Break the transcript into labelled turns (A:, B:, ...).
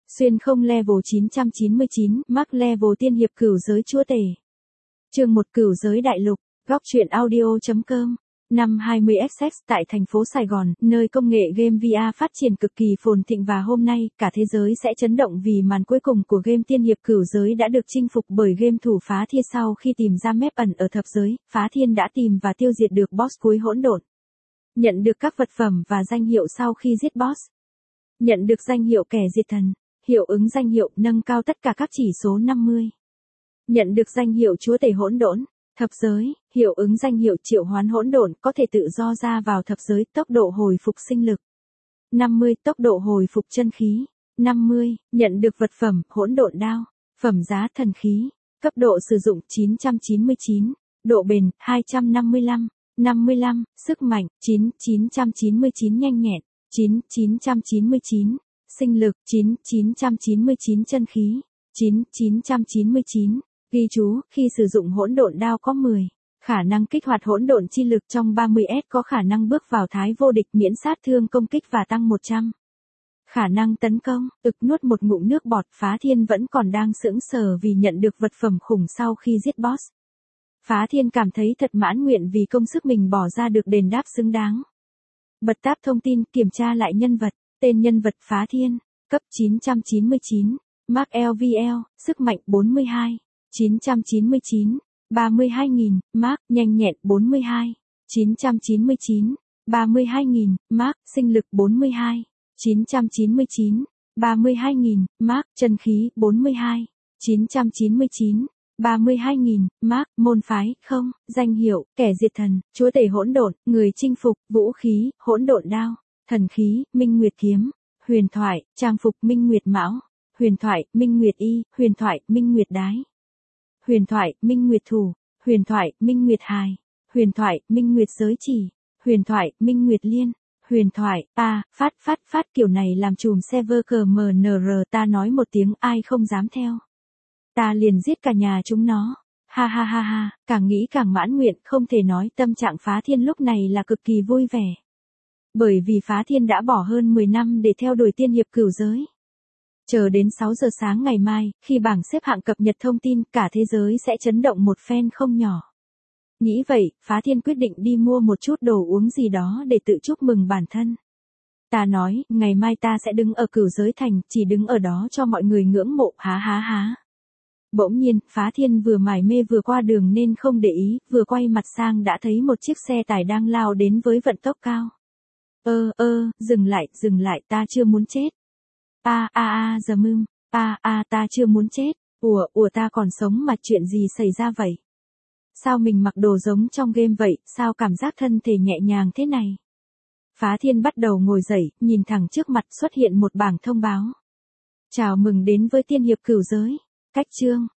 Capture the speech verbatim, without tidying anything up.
A: Xuyên không level chín trăm chín mươi chín, Mark level tiên hiệp cửu giới chúa tể. Chương một Cửu giới đại lục, góc truyện audio.com. Năm hai mươi ét ích tại thành phố Sài Gòn, nơi công nghệ game vê rờ phát triển cực kỳ phồn thịnh và hôm nay, cả thế giới sẽ chấn động vì màn cuối cùng của game tiên hiệp cửu giới đã được chinh phục bởi game thủ Phá Thiên. Sau khi tìm ra map ẩn ở thập giới, Phá Thiên đã tìm và tiêu diệt được boss cuối hỗn độn. Nhận được các vật phẩm và danh hiệu sau khi giết boss. Nhận được danh hiệu kẻ diệt thần, hiệu ứng danh hiệu nâng cao tất cả các chỉ số năm mươi. Nhận được danh hiệu chúa tể hỗn độn. Thập giới, hiệu ứng danh hiệu triệu hoán hỗn độn, có thể tự do ra vào thập giới, tốc độ hồi phục sinh lực. năm mươi, tốc độ hồi phục chân khí. năm mươi, nhận được vật phẩm, hỗn độn đao, phẩm giá thần khí, cấp độ sử dụng chín trăm chín mươi chín, độ bền hai trăm năm mươi lăm, năm mươi lăm, sức mạnh chín, chín trăm chín mươi chín, nhanh nhẹn chín, chín trăm chín mươi chín, sinh lực chín, chín trăm chín mươi chín, chân khí chín, chín trăm chín mươi chín. Ghi chú, khi sử dụng hỗn độn đao có mười. Khả năng kích hoạt hỗn độn chi lực trong ba mươi S có khả năng bước vào thái vô địch miễn sát thương công kích và tăng một trăm. Khả năng tấn công, ực nuốt một ngụm nước bọt. Phá Thiên vẫn còn đang sững sờ vì nhận được vật phẩm khủng sau khi giết boss. Phá Thiên cảm thấy thật mãn nguyện vì công sức mình bỏ ra được đền đáp xứng đáng. Bật tab thông tin, kiểm tra lại nhân vật, tên nhân vật Phá Thiên, cấp chín trăm chín mươi chín, Mark lờ vê lờ, sức mạnh bốn mươi hai. chín trăm chín mươi chín, ba mươi hai nghìn, Mark, nhanh nhẹn bốn mươi hai, chín trăm chín mươi chín, ba mươi hai nghìn, Mark, sinh lực bốn mươi hai, chín trăm chín mươi chín, ba mươi hai nghìn, Mark, chân khí bốn mươi hai, chín trăm chín mươi chín, ba mươi hai nghìn, Mark, môn phái, không, danh hiệu, kẻ diệt thần, chúa tể hỗn độn, người chinh phục, vũ khí, hỗn độn đao, thần khí, Minh Nguyệt kiếm, huyền thoại, trang phục Minh Nguyệt mão, huyền thoại, Minh Nguyệt y, huyền thoại, Minh Nguyệt đái. Huyền thoại, Minh Nguyệt thủ, huyền thoại, Minh Nguyệt hài, huyền thoại, Minh Nguyệt giới chỉ, huyền thoại, Minh Nguyệt liên, huyền thoại, ta, phát phát phát kiểu này làm chùm server cờ em en rờ ta nói một tiếng ai không dám theo. Ta liền giết cả nhà chúng nó, ha ha ha ha, càng nghĩ càng mãn nguyện, không thể nói tâm trạng Phá Thiên lúc này là cực kỳ vui vẻ. Bởi vì Phá Thiên đã bỏ hơn mười năm để theo đuổi tiên hiệp cửu giới. Chờ đến sáu giờ sáng ngày mai, khi bảng xếp hạng cập nhật thông tin, cả thế giới sẽ chấn động một phen không nhỏ. Nghĩ vậy, Phá Thiên quyết định đi mua một chút đồ uống gì đó để tự chúc mừng bản thân. Ta nói, ngày mai ta sẽ đứng ở cửu giới thành, chỉ đứng ở đó cho mọi người ngưỡng mộ, há há há. Bỗng nhiên, Phá Thiên vừa mải mê vừa qua đường nên không để ý, vừa quay mặt sang đã thấy một chiếc xe tải đang lao đến với vận tốc cao. Ơ ơ, dừng lại, dừng lại, ta chưa muốn chết. A a a giờ mưng, a a ta chưa muốn chết, ủa ủa ta còn sống mà chuyện gì xảy ra vậy? Sao mình mặc đồ giống trong game vậy, sao cảm giác thân thể nhẹ nhàng thế này? Phá Thiên bắt đầu ngồi dậy, nhìn thẳng trước mặt xuất hiện một bảng thông báo. Chào mừng đến với tiên hiệp cửu giới. Cách chương,